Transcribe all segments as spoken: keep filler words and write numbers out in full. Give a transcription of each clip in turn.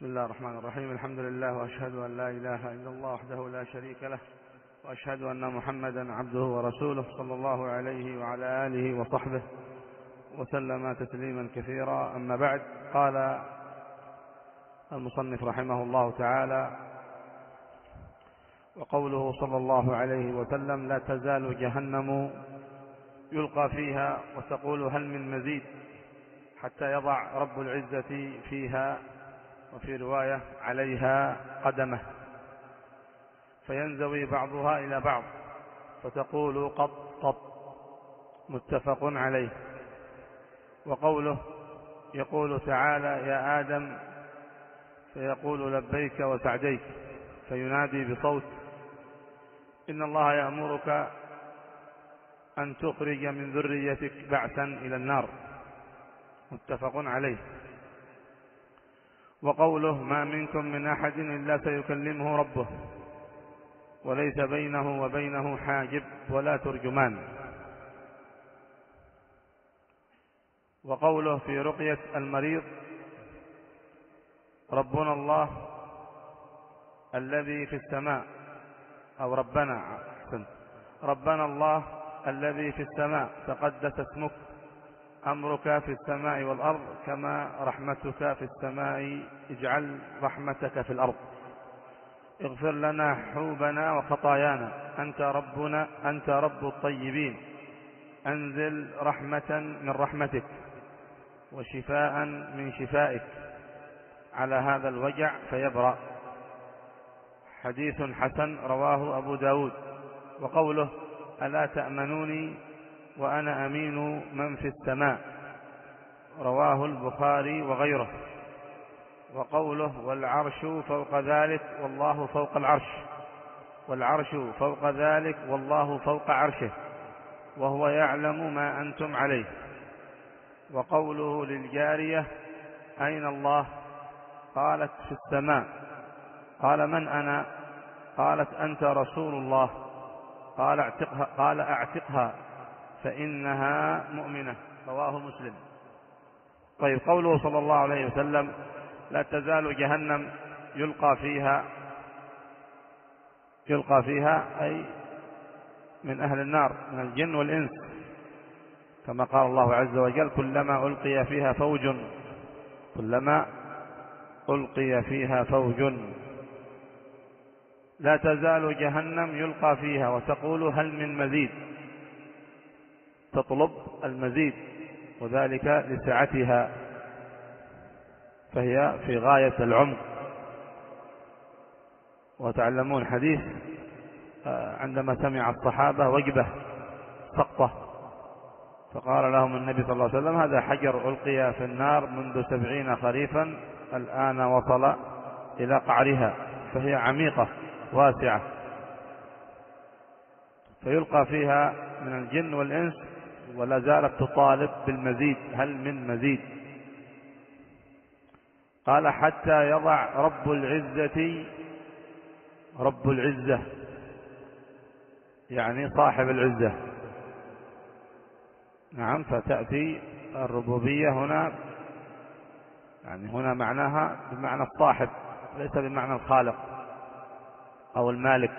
بسم الله الرحمن الرحيم. الحمد لله، وأشهد أن لا إله إلا الله وحده لا شريك له، وأشهد أن محمدا عبده ورسوله صلى الله عليه وعلى آله وصحبه وسلم تسليما كثيرا. أما بعد، قال المصنف رحمه الله تعالى: وقوله صلى الله عليه وسلم: لا تزال جهنم يلقى فيها وتقول هل من مزيد، حتى يضع رب العزة فيها، وفي رواية عليها قدمه، فينزوي بعضها إلى بعض فتقول قط قط، متفق عليه. وقوله: يقول تعالى: يا آدم، فيقول لبيك وسعديك، فينادي بصوت: إن الله يأمرك أن تخرج من ذريتك بعثا إلى النار، متفق عليه. وقوله: ما منكم من أحد إلا سيكلمه ربه، وليس بينه وبينه حاجب ولا ترجمان. وقوله في رقية المريض: ربنا الله الذي في السماء، أو ربنا أحسن ربنا الله الذي في السماء، تقدس اسمك، أمرك في السماء والأرض، كما رحمتك في السماء، اجعل رحمتك في الأرض، اغفر لنا حوبنا وخطايانا، أنت ربنا، أنت رب الطيبين، أنزل رحمة من رحمتك وشفاء من شفائك على هذا الوجع فيبرأ. حديث حسن رواه أبو داود. وقوله: ألا تأمنوني وأنا أمين من في السماء، رواه البخاري وغيره. وقوله: والعرش فوق ذلك والله فوق العرش، والعرش فوق ذلك والله فوق عرشه، وهو يعلم ما أنتم عليه. وقوله للجارية: أين الله؟ قالت: في السماء. قال: من أنا؟ قالت: أنت رسول الله. قال: اعتقها, قال أعتقها فإنها مؤمنة، رواه مسلم. طيب، قوله صلى الله عليه وسلم: لا تزال جهنم يلقى فيها، يلقى فيها أي من أهل النار، من الجن والإنس، كما قال الله عز وجل: كلما ألقي فيها فوج كلما ألقي فيها فوج. لا تزال جهنم يلقى فيها وتقول هل من مزيد، تطلب المزيد، وذلك لسعتها، فهي في غاية العمق. وتعلمون حديث عندما سمع الصحابة وجبة سقطة، فقال لهم النبي صلى الله عليه وسلم: هذا حجر ألقي في النار منذ سبعين خريفا، الآن وصل إلى قعرها، فهي عميقة واسعة، فيلقى فيها من الجن والإنس، ولا زالت تطالب بالمزيد، هل من مزيد. قال: حتى يضع رب العزة، رب العزة يعني صاحب العزة، نعم، فتأتي الربوبية هنا، يعني هنا معناها بمعنى الصاحب، ليس بمعنى الخالق أو المالك.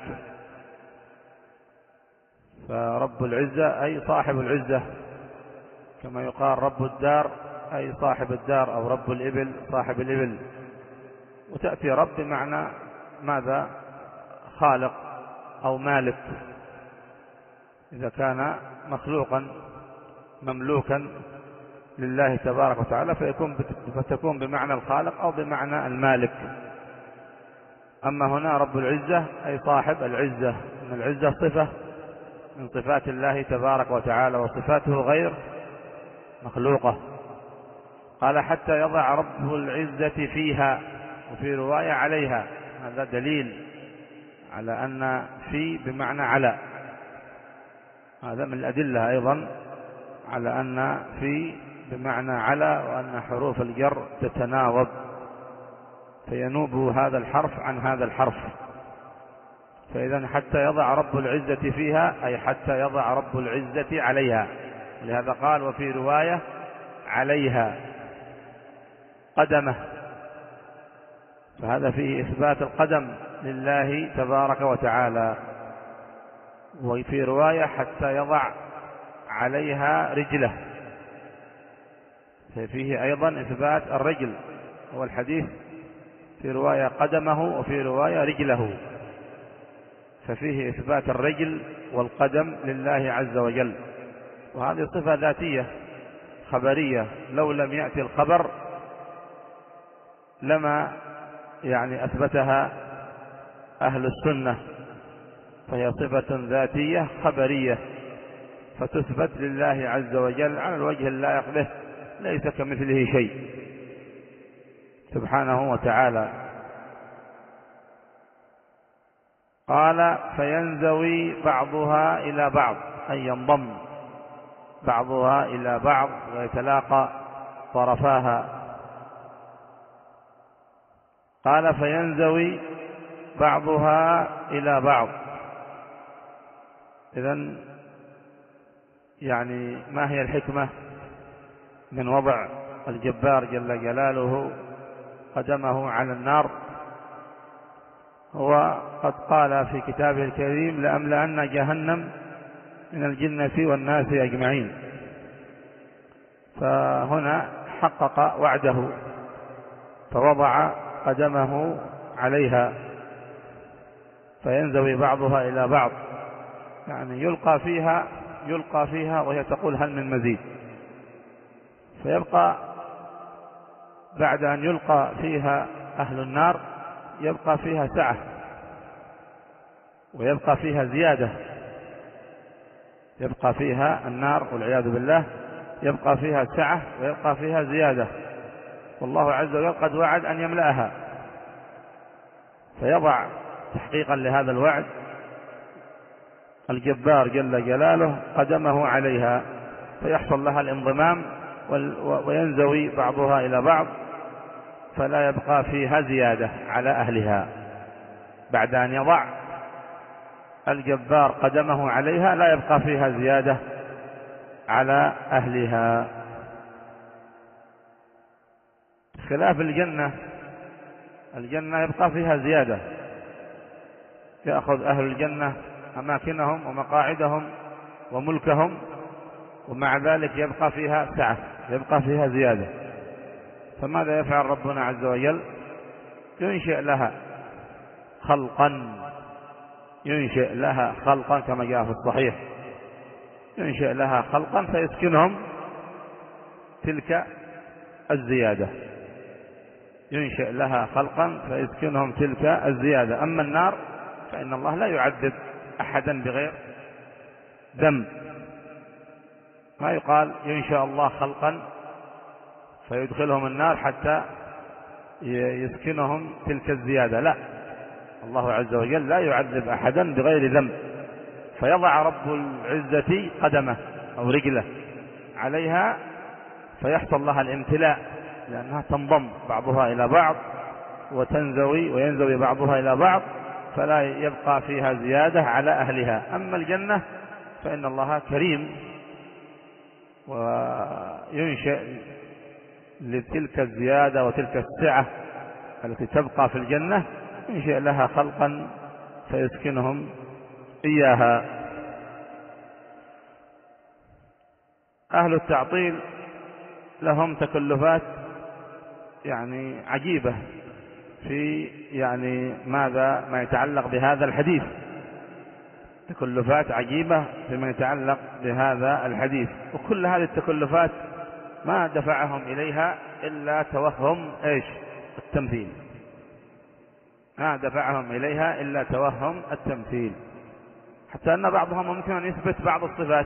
فرب العزة أي صاحب العزة، كما يقال رب الدار أي صاحب الدار، أو رب الإبل صاحب الإبل. وتأتي رب بمعنى ماذا؟ خالق أو مالك، إذا كان مخلوقا مملوكا لله تبارك وتعالى فيكون فتكون بمعنى الخالق أو بمعنى المالك. أما هنا رب العزة أي صاحب العزة، إن العزة صفة من صفات الله تبارك وتعالى، وصفاته غير مخلوقة. قال: حتى يضع رب العزة فيها، وفي رواية عليها. هذا دليل على أن في بمعنى على، هذا من الأدلة أيضا على أن في بمعنى على، وأن حروف الجر تتناوب، فينوب هذا الحرف عن هذا الحرف. فإذا حتى يضع رب العزة فيها أي حتى يضع رب العزة عليها، لهذا قال: وفي رواية عليها قدمه، فهذا فيه إثبات القدم لله تبارك وتعالى. وفي رواية حتى يضع عليها رجله، فيه أيضا إثبات الرجل. هو الحديث في رواية قدمه وفي رواية رجله، ففيه إثبات الرجل والقدم لله عز وجل. وهذه صفة ذاتية خبرية، لو لم يأتي الخبر لما يعني أثبتها أهل السنة، فهي صفة ذاتية خبرية فتثبت لله عز وجل على الوجه اللائق به، ليس كمثله شيء سبحانه وتعالى. قال فينزوي بعضها إلى بعض، أي ينضم بعضها إلى بعض ويتلاقى طرفاها. قال فينزوي بعضها إلى بعض، إذن يعني ما هي الحكمة من وضع الجبار جل جلاله قدمه على النار؟ هو قد قال في كتابه الكريم لأملأن جهنم من الجنة والناس أجمعين، فهنا حقق وعده فوضع قدمه عليها. فينزوي بعضها إلى بعض يعني يلقى فيها يلقى فيها وهي تقول هل من مزيد، فيبقى بعد أن يلقى فيها أهل النار يبقى فيها سعة ويبقى فيها زيادة، يبقى فيها النار والعياذ بالله يبقى فيها سعة ويبقى فيها زيادة، والله عز وجل قد وعد أن يملأها، فيضع تحقيقا لهذا الوعد الجبار جل جلاله قدمه عليها فيحصل لها الانضمام وينزوي بعضها إلى بعض، فلا يبقى فيها زيادة على أهلها. بعد أن يضع الجبار قدمه عليها لا يبقى فيها زيادة على أهلها. خلاف الجنة، الجنة يبقى فيها زيادة، يأخذ أهل الجنة أماكنهم ومقاعدهم وملكهم، ومع ذلك يبقى فيها سعة، يبقى فيها زيادة. فماذا يفعل ربنا عز وجل؟ ينشئ لها خلقا، ينشئ لها خلقا كما جاء في الصحيح، ينشئ لها خلقا فيسكنهم تلك الزيادة، ينشئ لها خلقا فيسكنهم تلك الزيادة. أما النار فإن الله لا يعذب أحدا بغير ذنب، ما يقال ينشأ الله خلقا فيدخلهم النار حتى يسكنهم تلك الزيادة، لا، الله عز وجل لا يعذب أحدا بغير ذنب، فيضع رب العزة قدمه أو رجله عليها فيحصل لها الامتلاء، لأنها تنضم بعضها إلى بعض وتنزوي وينزوي بعضها إلى بعض، فلا يبقى فيها زيادة على أهلها. أما الجنة فإن الله كريم وينشئ لتلك الزيادة وتلك السعة التي تبقى في الجنة، ينشئ لها خلقا فيسكنهم إياها. أهل التعطيل لهم تكلفات يعني عجيبة في يعني ماذا ما يتعلق بهذا الحديث، تكلفات عجيبة فيما يتعلق بهذا الحديث، وكل هذه التكلفات ما دفعهم إليها إلا توهم إيش؟ التمثيل، ما دفعهم إليها إلا توهم التمثيل، حتى أن بعضهم ممكن أن يثبت بعض الصفات،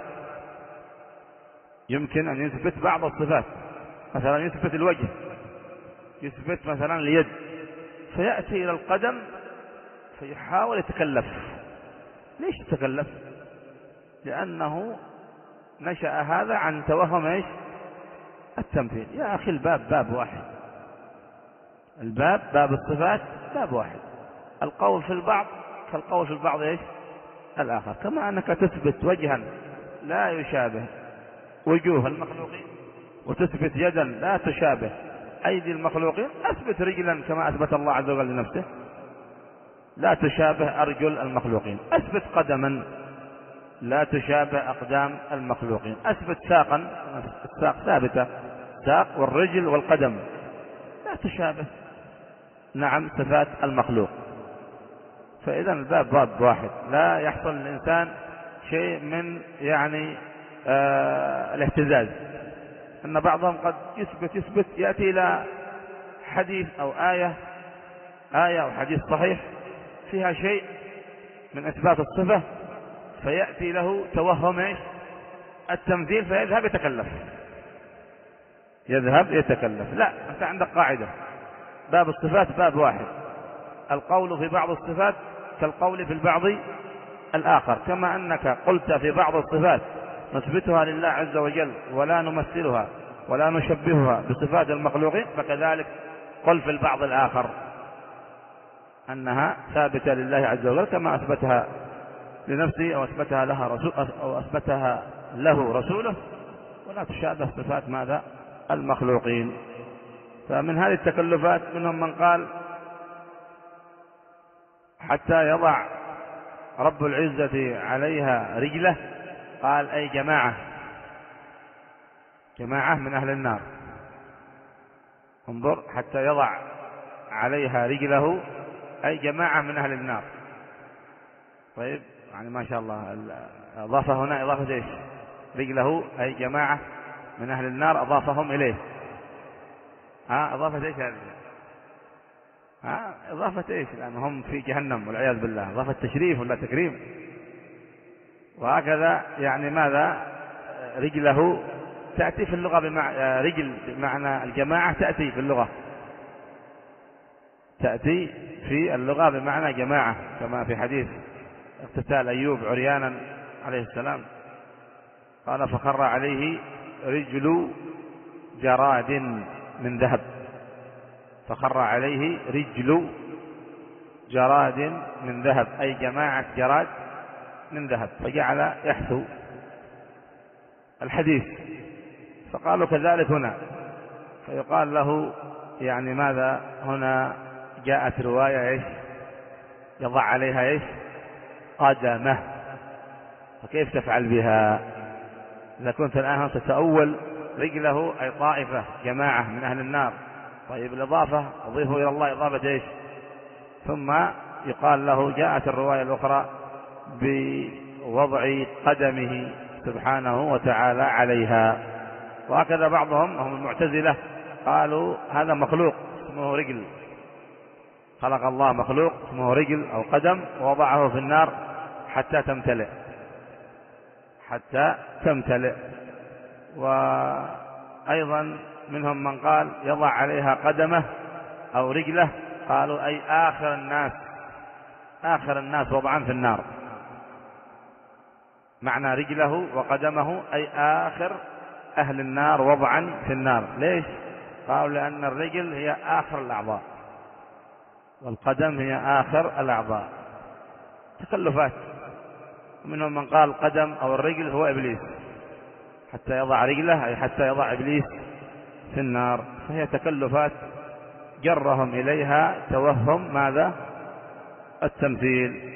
يمكن أن يثبت بعض الصفات، مثلا يثبت الوجه، يثبت مثلا اليد، فيأتي إلى القدم فيحاول يتكلف. ليش يتكلف؟ لأنه نشأ هذا عن توهم إيش؟ التمثيل. يا أخي الباب باب واحد، الباب باب الصفات باب واحد، القول في البعض كالقول في البعض إيش؟ الآخر. كما أنك تثبت وجها لا يشابه وجوه المخلوقين، وتثبت يدا لا تشابه أيدي المخلوقين أثبت رجلا كما أثبت الله عز وجل لنفسه، لا تشابه أرجل المخلوقين. أثبت قدما لا تشابه أقدام المخلوقين. أثبت ساقا، الساق ثابتة، ساق والرجل والقدم لا تشابه نعم صفات المخلوق. فإذا الباب باب واحد، لا يحصل للإنسان شيء من يعني آه الاهتزاز، أن بعضهم قد يثبت يثبت يأتي إلى حديث أو آية آية أو حديث صحيح فيها شيء من إثبات الصفة، فيأتي له توهم إيش التمثيل، فيذهب يتكلف يذهب يتكلف. لا، أنت عندك قاعدة، باب الصفات باب واحد، القول في بعض الصفات كالقول في البعض الآخر. كما أنك قلت في بعض الصفات نثبتها لله عز وجل ولا نمثلها ولا نشبهها بصفات المخلوقين، فكذلك قل في البعض الآخر أنها ثابتة لله عز وجل كما أثبتها لنفسه أو أثبتها لها رسول أو أثبتها له رسوله، ولا تشابه صفات ماذا المخلوقين. فمن هذه التكلفات منهم من قال حتى يضع رب العزة عليها رجله، قال أي جماعة جماعة من أهل النار. انظر، حتى يضع عليها رجله أي جماعة من أهل النار. طيب يعني ما شاء الله، أضاف هنا إضافة إيش؟ رجله أي جماعة من أهل النار أضافهم إليه. ها أضافة إيش هذه؟ ها إضافة إيش؟ لأنهم في جهنم والعياذ بالله، إضافة تشريف ولا تكريم. وهكذا يعني ماذا رجله تأتي في اللغة بمعنى رجل بمعنى الجماعة، تأتي في اللغة تأتي في اللغة بمعنى جماعة، كما في حديث اغتسال أيوب عريانا عليه السلام، قال فخر عليه رجل جراد من ذهب، فخر عليه رجل جراد من ذهب أي جماعة جراد من ذهب، فجعل يحثو الحديث. فقالوا كذلك هنا، فيقال له يعني ماذا هنا جاءت رواية إيش يضع عليها إيش قدمه، فكيف تفعل بها إذا كنت الآن تتأول رجله أي طائفة جماعة من أهل النار؟ طيب الإضافة أضيفه إلى الله إضافة إيش؟ ثم يقال له جاءت الرواية الأخرى بوضع قدمه سبحانه وتعالى عليها. وهكذا بعضهم هم المعتزلة قالوا هذا مخلوق اسمه رجل، خلق الله مخلوق اسمه رجل أو قدم ووضعه في النار حتى تمتلئ حتى تمتلئ. وأيضا منهم من قال يضع عليها قدمه أو رجله، قالوا أي آخر الناس آخر الناس وضعا في النار، معنى رجله وقدمه أي آخر أهل النار وضعا في النار. ليش؟ قالوا لأن الرجل هي آخر الأعضاء والقدم هي آخر الأعضاء. تكلفات. ومنهم من قال القدم أو الرجل هو إبليس، حتى يضع رجله أي حتى يضع إبليس في النار. فهي تكلفات جرهم إليها توهم ماذا التمثيل.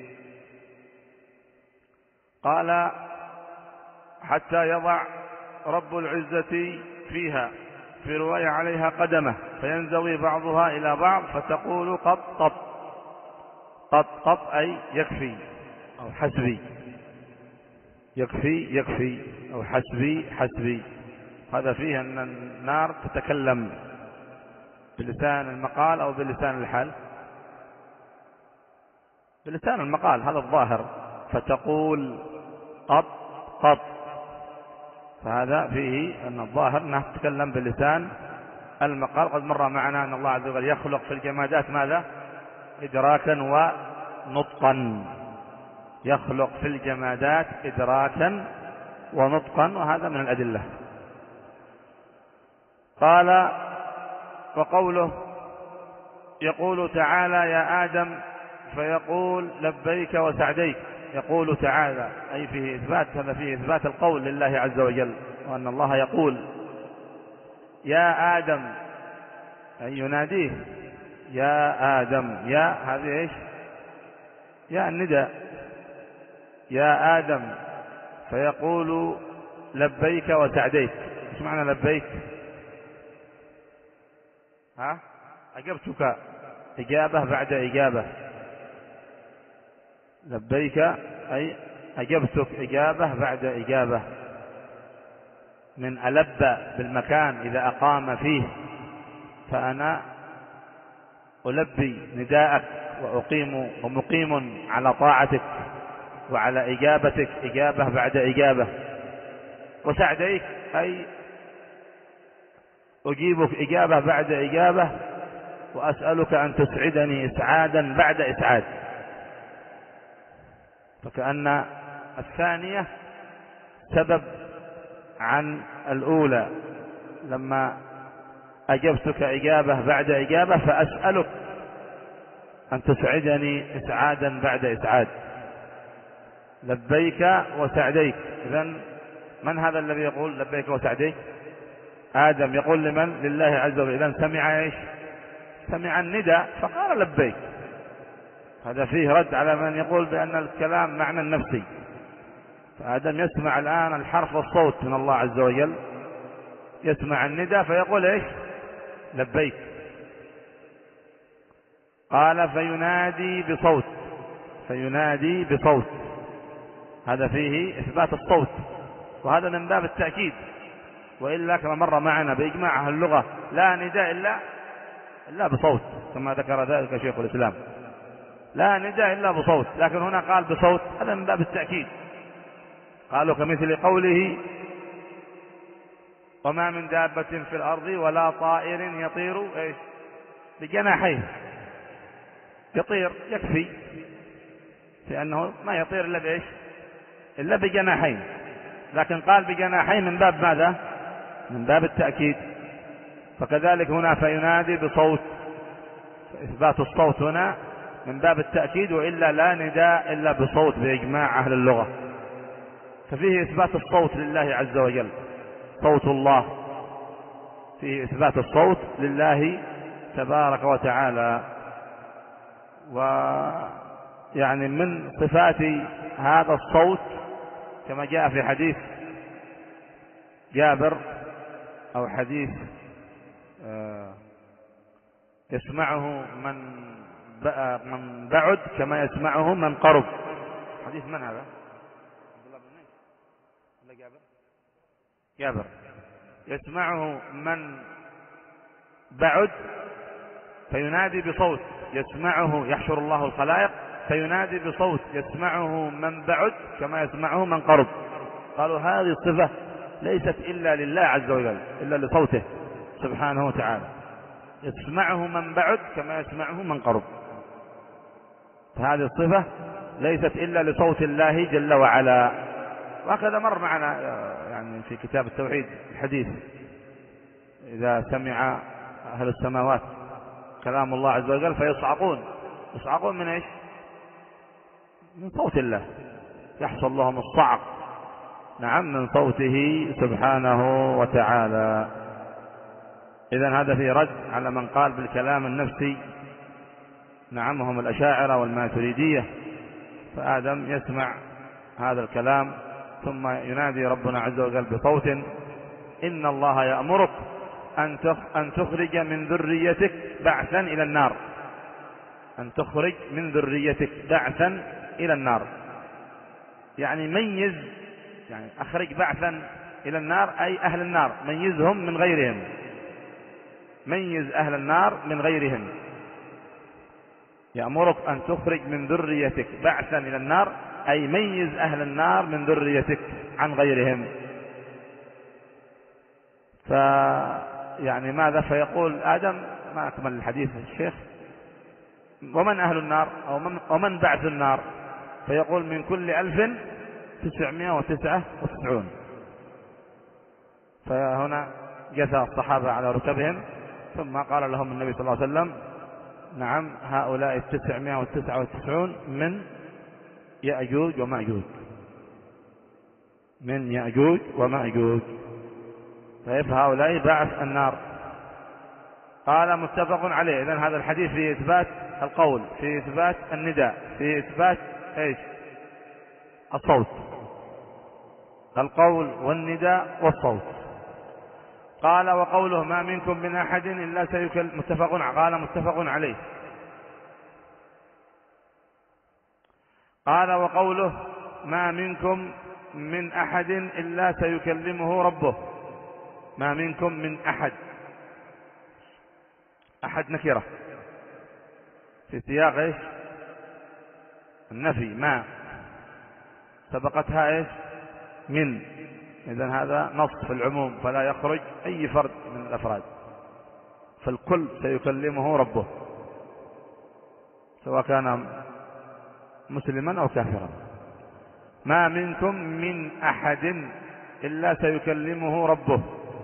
قال حتى يضع رب العزة فيها، في رواية عليها قدمه، فينزوي بعضها إلى بعض فتقول قط قط قط قط أي يكفي أو حسبي، يكفي يكفي أو حسبي حسبي. هذا فيه أن النار تتكلم بلسان المقال أو بلسان الحال؟ بلسان المقال، هذا الظاهر، فتقول قط قط، فهذا فيه أن الظاهر أنها تتكلم بلسان المقال. قد مر معنا أن الله عز وجل يخلق في الجمادات ماذا إدراكا ونطقا، يخلق في الجمادات إدراكا ونطقا، وهذا من الأدلة. قال وقوله يقول تعالى يا آدم فيقول لبيك وسعديك، يقول تعالى أي فيه إثبات، هذا فيه إثبات القول لله عز وجل، وأن الله يقول يا آدم أي يناديه يا آدم. يا هذه إيش؟ يا النداء، يا آدم، فيقول لبيك وسعديك. ايش معنى لبيك؟ ها؟ أجبتك، إجابة بعد إجابة. لبيك أي أجبتك إجابة بعد إجابة. من ألب بالمكان إذا أقام فيه، فأنا ألبي نداءك وأقيم ومقيم على طاعتك وعلى إجابتك إجابة بعد إجابة. وسعديك أي أجيبك إجابة بعد إجابة، وأسألك أن تسعدني إسعادا بعد إسعاد. فكأن الثانية سبب عن الأولى، لما أجبتك إجابة بعد إجابة فأسألك أن تسعدني إسعادا بعد إسعاد. لبيك وسعديك. إذن من هذا الذي يقول لبيك وسعديك؟ آدم يقول لمن؟ لله عز وجل. إذن سمع إيش؟ سمع النداء فقال لبيك. هذا فيه رد على من يقول بأن الكلام معنى النفسي. فآدم يسمع الآن الحرف والصوت من الله عز وجل، يسمع النداء فيقول إيش؟ لبيك. قال فينادي بصوت. فينادي بصوت، هذا فيه إثبات الصوت، وهذا من باب التأكيد. وإلا كما مر معنا بإجماع أهل اللغة لا نداء إلا إلا بصوت، كما ذكر ذلك شيخ الإسلام. لا نداء إلا بصوت، لكن هنا قال بصوت، هذا من باب التأكيد. قالوا كمثل قوله وما من دابة في الأرض ولا طائر يطير إيش؟ بجناحيه. يطير يكفي، لأنه ما يطير إلا بإيش؟ إلا بجناحين. لكن قال بجناحين من باب ماذا؟ من باب التأكيد. فكذلك هنا فينادي بصوت، إثبات الصوت هنا من باب التأكيد، وإلا لا نداء إلا بصوت بإجماع أهل اللغة. ففيه إثبات الصوت لله عز وجل، صوت الله، فيه إثبات الصوت لله تبارك وتعالى. ويعني من صفات هذا الصوت كما جاء في حديث جابر، أو حديث يسمعه من من بعد كما يسمعه من قرب. حديث من هذا؟ جابر. يسمعه من بعد فينادي بصوت، يسمعه يحشر الله الخلائق فينادي بصوت يسمعه من بعد كما يسمعه من قرب. قالوا هذه الصفة ليست إلا لله عز وجل، إلا لصوته سبحانه وتعالى. يسمعه من بعد كما يسمعه من قرب، فهذه الصفة ليست إلا لصوت الله جل وعلا. وهكذا مر معنا يعني في كتاب التوحيد الحديث، إذا سمع أهل السماوات كلام الله عز وجل فيصعقون. يصعقون من إيش؟ من صوت الله، يحصل لهم الصعق، نعم، من صوته سبحانه وتعالى. إذن هذا في رد على من قال بالكلام النفسي، نعم، هم الأشاعرة والماتريدية. فآدم يسمع هذا الكلام ثم ينادي ربنا عز وجل بصوت: إن الله يأمرك أن تخرج من ذريتك بعثا إلى النار. أن تخرج من ذريتك بعثا إلى النار، يعني ميز، يعني أخرج بعثا إلى النار أي أهل النار، ميزهم من غيرهم، ميز أهل النار من غيرهم. يأمرك أن تخرج من ذريتك بعثا إلى النار أي ميز أهل النار من ذريتك عن غيرهم. فيعني ماذا؟ فيقول آدم، ما أكمل الحديث الشيخ، ومن أهل النار أو من ومن بعث النار؟ فيقول من كل ألف تسعمائة وتسعة وتسعون. فهنا جثى الصحابة على ركبهم، ثم قال لهم النبي صلى الله عليه وسلم: نعم، هؤلاء التسعمائة وتسعة وتسعون من يأجوج ومأجوج، من يأجوج ومأجوج. طيب هؤلاء بعث النار، قال متفق عليه. إذن هذا الحديث في إثبات القول، في إثبات النداء، في إثبات إيش؟ الصوت، القول والنداء والصوت. قال وقوله ما منكم من أحد إلا سيكلم، متفق، قال متفق عليه. قال وقوله ما منكم من أحد إلا سيكلمه ربه. ما منكم من أحد، أحد نكرة في سياق إيش؟ النفي، ما سبقتها إيش؟ من. إذن هذا نص في العموم فلا يخرج أي فرد من الأفراد، فالكل سيكلمه ربه سواء كان مسلما أو كافرا. ما منكم من أحد إلا سيكلمه ربه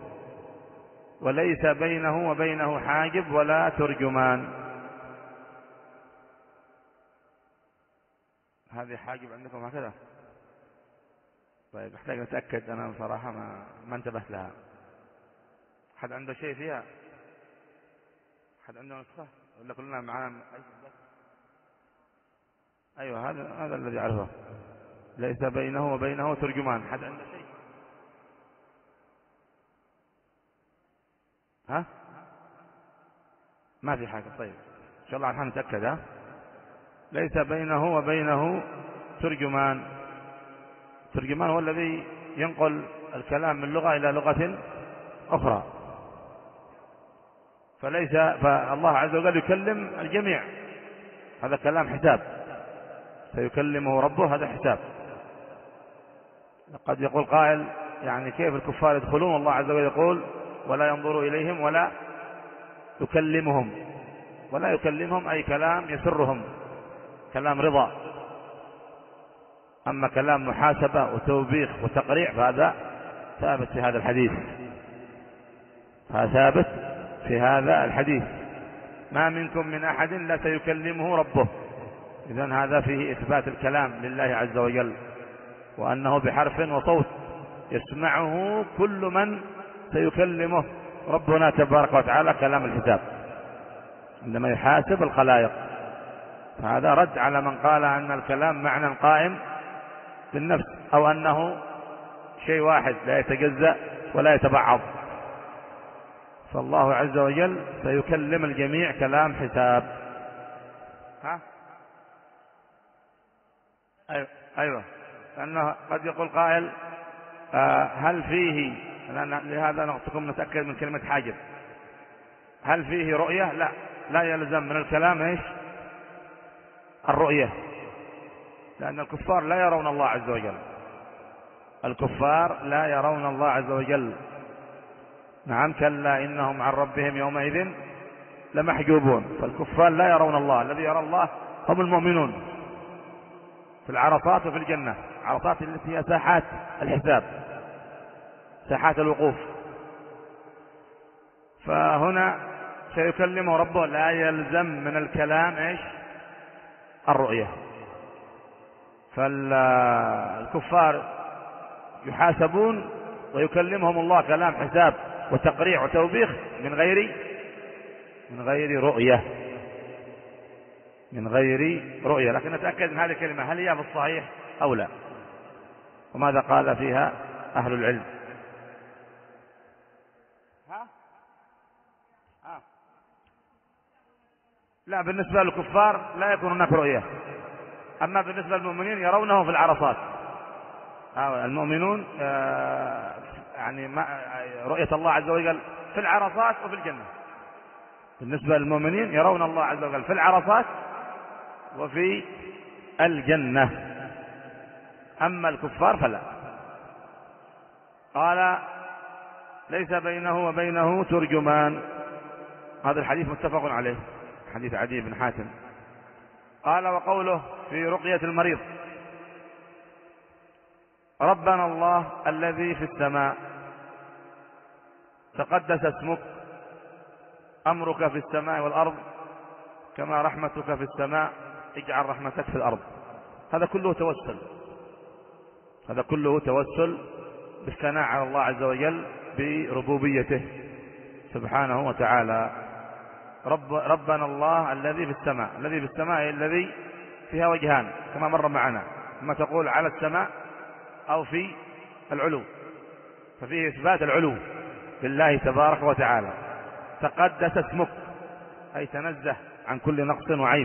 وليس بينه وبينه حاجب ولا ترجمان. هذه حاجب عندكم هكذا؟ طيب احتاج أتأكد، أنا بصراحة ما, ما انتبهت لها. حد عنده شيء فيها؟ حد عنده نسخة ولا كلنا معنا؟ أيوة هذا هذا الذي أعرفه، ليس بينه وبينه ترجمان. حد عنده شيء؟ ها؟ ما في حاجة. طيب إن شاء الله الحين نتأكد. ها؟ ليس بينه وبينه ترجمان. ترجمان هو الذي ينقل الكلام من لغة إلى لغة أخرى، فليس فالله عز وجل يكلم الجميع، هذا كلام حساب، سيكلمه ربه، هذا حساب. قد يقول قائل يعني كيف الكفار يدخلون الله عز وجل يقول ولا ينظر إليهم ولا يكلمهم؟ ولا يكلمهم أي كلام يسرهم، كلام رضا. أما كلام محاسبة وتوبيخ وتقريع فهذا ثابت في هذا الحديث، هذا ثابت في هذا الحديث. ما منكم من أحد لا سيكلمه ربه. إذن هذا فيه إثبات الكلام لله عز وجل، وأنه بحرف وصوت يسمعه كل من سيكلمه ربنا تبارك وتعالى كلام الحساب عندما يحاسب الخلائق. فهذا رد على من قال أن الكلام معنى قائم بالنفس، أو أنه شيء واحد لا يتجزأ ولا يتبعض. فالله عز وجل سيكلم الجميع كلام حساب. ها؟ أيوة, أيوة. لأنه قد يقول قائل آه هل فيه، لهذا نعطيكم نتأكد من كلمة حاجب، هل فيه رؤية؟ لا، لا يلزم من الكلام إيش؟ الرؤية، لأن الكفار لا يرون الله عز وجل، الكفار لا يرون الله عز وجل. نعم كلا إنهم عن ربهم يومئذ لمحجوبون. فالكفار لا يرون الله، الذي يرى الله هم المؤمنون في العرصات وفي الجنة. عرصات التي هي ساحات الحساب، ساحات الوقوف. فهنا سيكلمه ربه، لا يلزم من الكلام إيش؟ الرؤية. فالكفار يحاسبون ويكلمهم الله كلام حساب وتقريع وتوبيخ من غير من غير رؤية، من غير رؤية. لكن نتأكد من هذه الكلمة هل هي في الصحيح أو لا، وماذا قال فيها أهل العلم. ها؟ ها؟ لا، بالنسبة للكفار لا يكون هناك رؤية، أما بالنسبة للمؤمنين يرونه في العرصات. المؤمنون يعني رؤية الله عز وجل في العرصات وفي الجنة. بالنسبة للمؤمنين يرون الله عز وجل في العرصات وفي الجنة، أما الكفار فلا. قال ليس بينه وبينه ترجمان. هذا الحديث متفق عليه، حديث عدي بن حاتم. قال وقوله في رقية المريض ربنا الله الذي في السماء تقدس اسمك، أمرك في السماء والأرض كما رحمتك في السماء، اجعل رحمتك في الأرض. هذا كله توسل، هذا كله توسل بالثناء على الله عز وجل بربوبيته سبحانه وتعالى. رب ربنا الله الذي في السماء. الذي في السماء الذي فيها وجهان كما مر معنا، ثم تقول على السماء أو في العلو، ففيه إثبات العلو لله تبارك وتعالى. تقدس اسمك أي تنزه عن كل نقص وعيب.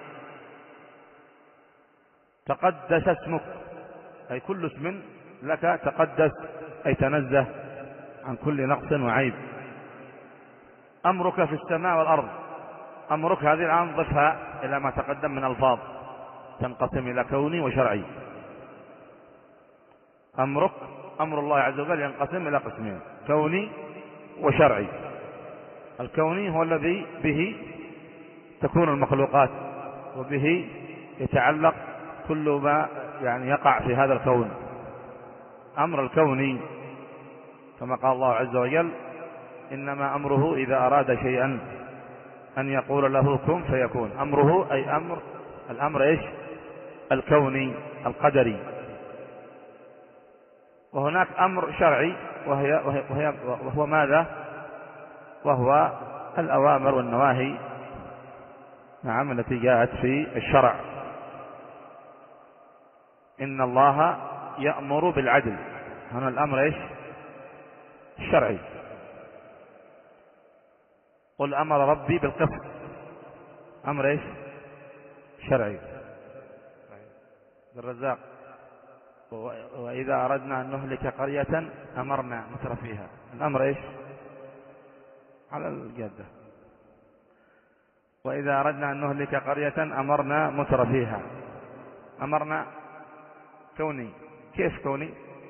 تقدس اسمك أي كل اسم لك تقدس أي تنزه عن كل نقص وعيب. أمرك في السماء والأرض. أمرك هذه الآن ضفها إلى ما تقدم من ألفاظ تنقسم إلى كوني وشرعي. أمرك أمر الله عز وجل ينقسم إلى قسمين، كوني وشرعي. الكوني هو الذي به تكون المخلوقات وبه يتعلق كل ما يعني يقع في هذا الكون. أمر الكوني كما قال الله عز وجل إنما أمره إذا أراد شيئا أن يقول له كن فيكون. أمره أي أمر الأمر إيش؟ الكوني القدري. وهناك أمر شرعي وهي وهي وهي وهو ماذا؟ وهو الأوامر والنواهي، نعم، التي جاءت في الشرع. إن الله يأمر بالعدل. هنا الأمر إيش؟ الشرعي. قل أمر ربي بالقسط. أمر إيش؟ شرعي. الرزاق وإذا أردنا أن نهلك قرية أمرنا متر فيها. الأمر إيش؟ على الجادة. وإذا أردنا أن نهلك قرية أمرنا متر فيها. أمرنا كوني. كيف كوني؟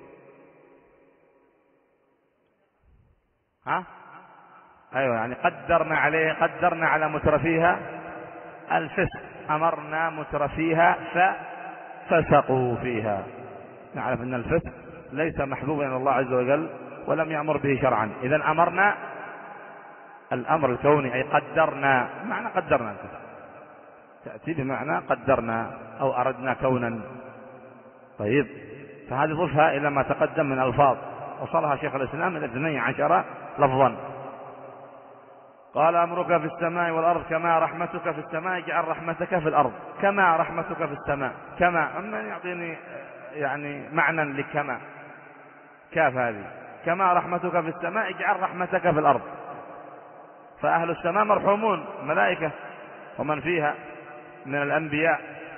ها؟ أيوة، يعني قدرنا عليه، قدرنا على مترفيها الفسق. أمرنا مترفيها ففسقوا فيها. نعرف أن الفسق ليس محبوبا إلى الله عز وجل ولم يأمر به شرعا. إذن أمرنا الأمر الكوني أي قدرنا. معنى قدرنا تأتي بمعنى قدرنا أو أردنا كونا. طيب، فهذه ضفها إلى ما تقدم من ألفاظ وصلها شيخ الإسلام إلى اثني عشر لفظا. قال أمرك في السماء والأرض كما رحمتك في السماء اجعل رحمتك في الأرض. كما رحمتك في السماء. كما من يعطيني يعني معنى لكما؟ كاف هذه. كما رحمتك في السماء اجعل رحمتك في الأرض. فأهل السماء مرحومون، ملائكة ومن فيها من الأنبياء.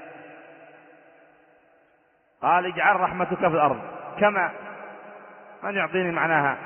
قال اجعل رحمتك في الأرض. كما من يعطيني معناها؟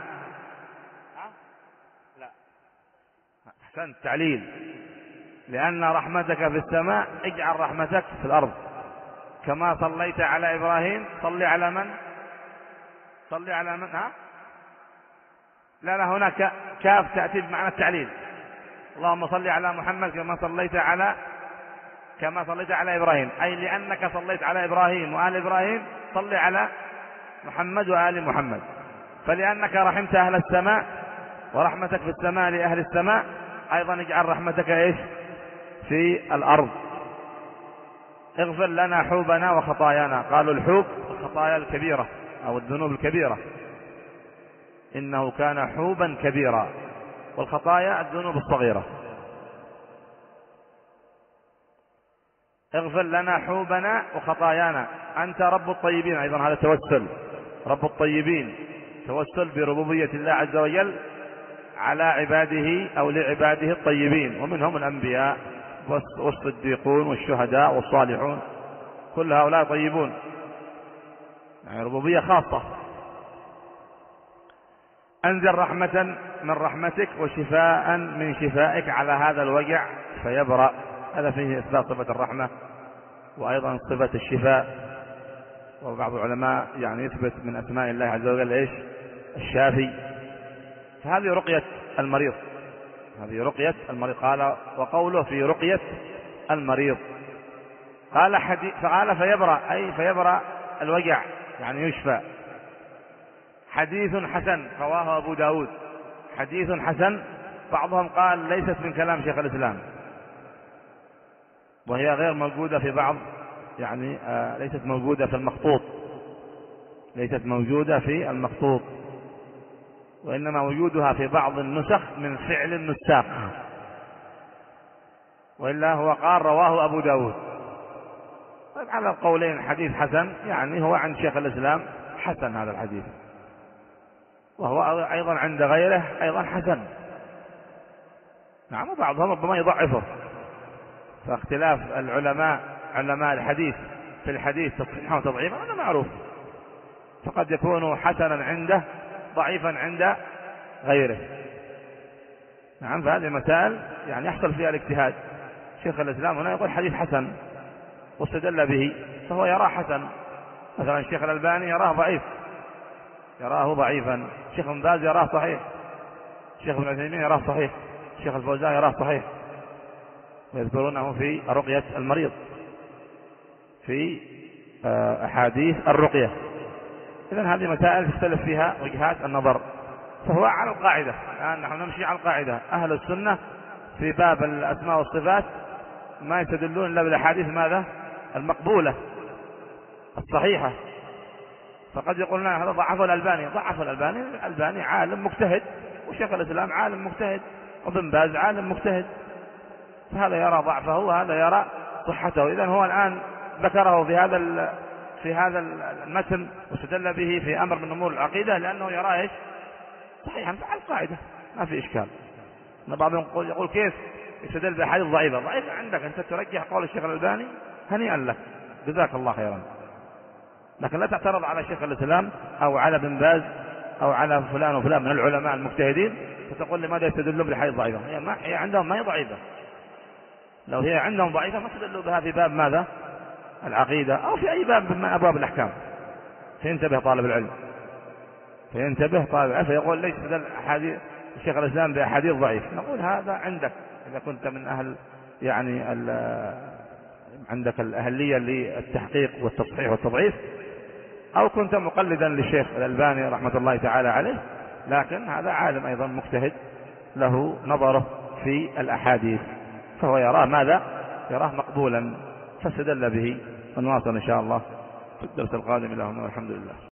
لا، أحسنت، تعليل. لأن رحمتك في السماء اجعل رحمتك في الأرض. كما صليت على إبراهيم صلي على من؟ صلي على من؟ ها؟ لا لا، هناك كاف تأتي بمعنى التعليل. اللهم صل على محمد كما صليت على كما صليت على إبراهيم، أي لأنك صليت على إبراهيم وآل إبراهيم صل على محمد وآل محمد. فلأنك رحمت أهل السماء ورحمتك في السماء لأهل السماء، أيضا اجعل رحمتك إيش؟ في الأرض. اغفر لنا حوبنا وخطايانا. قالوا الحوب الخطايا الكبيرة أو الذنوب الكبيرة، إنه كان حوبا كبيرا، والخطايا الذنوب الصغيرة. اغفر لنا حوبنا وخطايانا أنت رب الطيبين. أيضا هذا توسل، رب الطيبين، توسل بربوبية الله عز وجل على عباده أو لعباده الطيبين، ومنهم الأنبياء والصديقون والشهداء والصالحون، كل هؤلاء طيبون، يعني ربوبية خاصة. أنزل رحمة من رحمتك وشفاء من شفائك على هذا الوجع فيبرأ. هذا فيه إثبات صفة الرحمة وأيضا صفة الشفاء. وبعض العلماء يعني يثبت من أسماء الله عز وجل إيش؟ الشافي. فهذه رقية المريض، هذه رقية المريض. قال وقوله في رقية المريض. قال حديث فقال فيبرأ أي فيبرأ الوجع يعني يشفى. حديث حسن رواه أبو داود. حديث حسن بعضهم قال ليست من كلام شيخ الإسلام، وهي غير موجودة في بعض يعني آه ليست موجودة في المخطوط، ليست موجودة في المخطوط، وإنما وجودها في بعض النسخ من فعل النساخ. وإلا هو قال رواه أبو داود. طيب على القولين حديث حسن، يعني هو عند شيخ الإسلام حسن هذا الحديث، وهو أيضا عند غيره أيضا حسن. نعم، وبعضهم ربما يضعفه، فاختلاف العلماء علماء الحديث في الحديث تصحيحا وتضعيفا هذا معروف، فقد يكون حسنا عنده ضعيفا عند غيره. نعم، فهذه المسائل يعني يحصل فيها الاجتهاد. شيخ الإسلام هنا يقول حديث حسن واستدل به، فهو يراه حسن. مثلا الشيخ الألباني يراه ضعيف، يراه ضعيفا. الشيخ ابن باز يراه صحيح، الشيخ ابن عثيمين يراه صحيح، الشيخ الفوزان يراه صحيح، ويذكرونه في رقية المريض في أحاديث الرقية. إذن هذه مسائل تختلف فيها وجهات النظر، فهو على القاعدة. الآن نحن نمشي على القاعدة، أهل السنة في باب الأسماء والصفات ما يستدلون إلا بالأحاديث ماذا؟ المقبولة الصحيحة. فقد يقولون هذا ضعف الألباني، ضعف الألباني، الألباني عالم مجتهد، وشيخ الإسلام عالم مجتهد، وابن باز عالم مجتهد، فهذا يرى ضعفه وهذا يرى صحته. إذن هو الآن ذكره في هذا في هذا المتن واستدل به في أمر من أمور العقيدة، لأنه يراه ايش؟ صحيحا. فعلى القاعدة ما في إشكال. بعضهم يقول, يقول كيف يستدل بأحاديث ضعيفة؟ ضعيفة عندك أنت ترجح قول الشيخ الألباني، هنيئا لك، جزاك الله خيرا، لكن لا تعترض على شيخ الإسلام أو على ابن باز أو على فلان وفلان من العلماء المجتهدين فتقول لماذا يستدلون بأحاديث ضعيفة؟ هي, ما هي عندهم ما هي ضعيفة. لو هي عندهم ضعيفة ما استدلوا بها في باب ماذا؟ العقيدة أو في أي باب من أبواب الأحكام. فينتبه طالب العلم، فينتبه طالب العلم، فيقول ليس استدل أحاديث الشيخ الإسلام بأحاديث ضعيف. نقول هذا عندك إذا كنت من أهل يعني عندك الأهلية للتحقيق والتصحيح والتضعيف، أو كنت مقلدا للشيخ الألباني رحمة الله تعالى عليه، لكن هذا عالم أيضا مجتهد له نظره في الأحاديث، فهو يراه ماذا؟ يراه مقبولا، فاستدل به. ونواصل إن شاء الله في الدرس القادم. اللهم والحمد لله.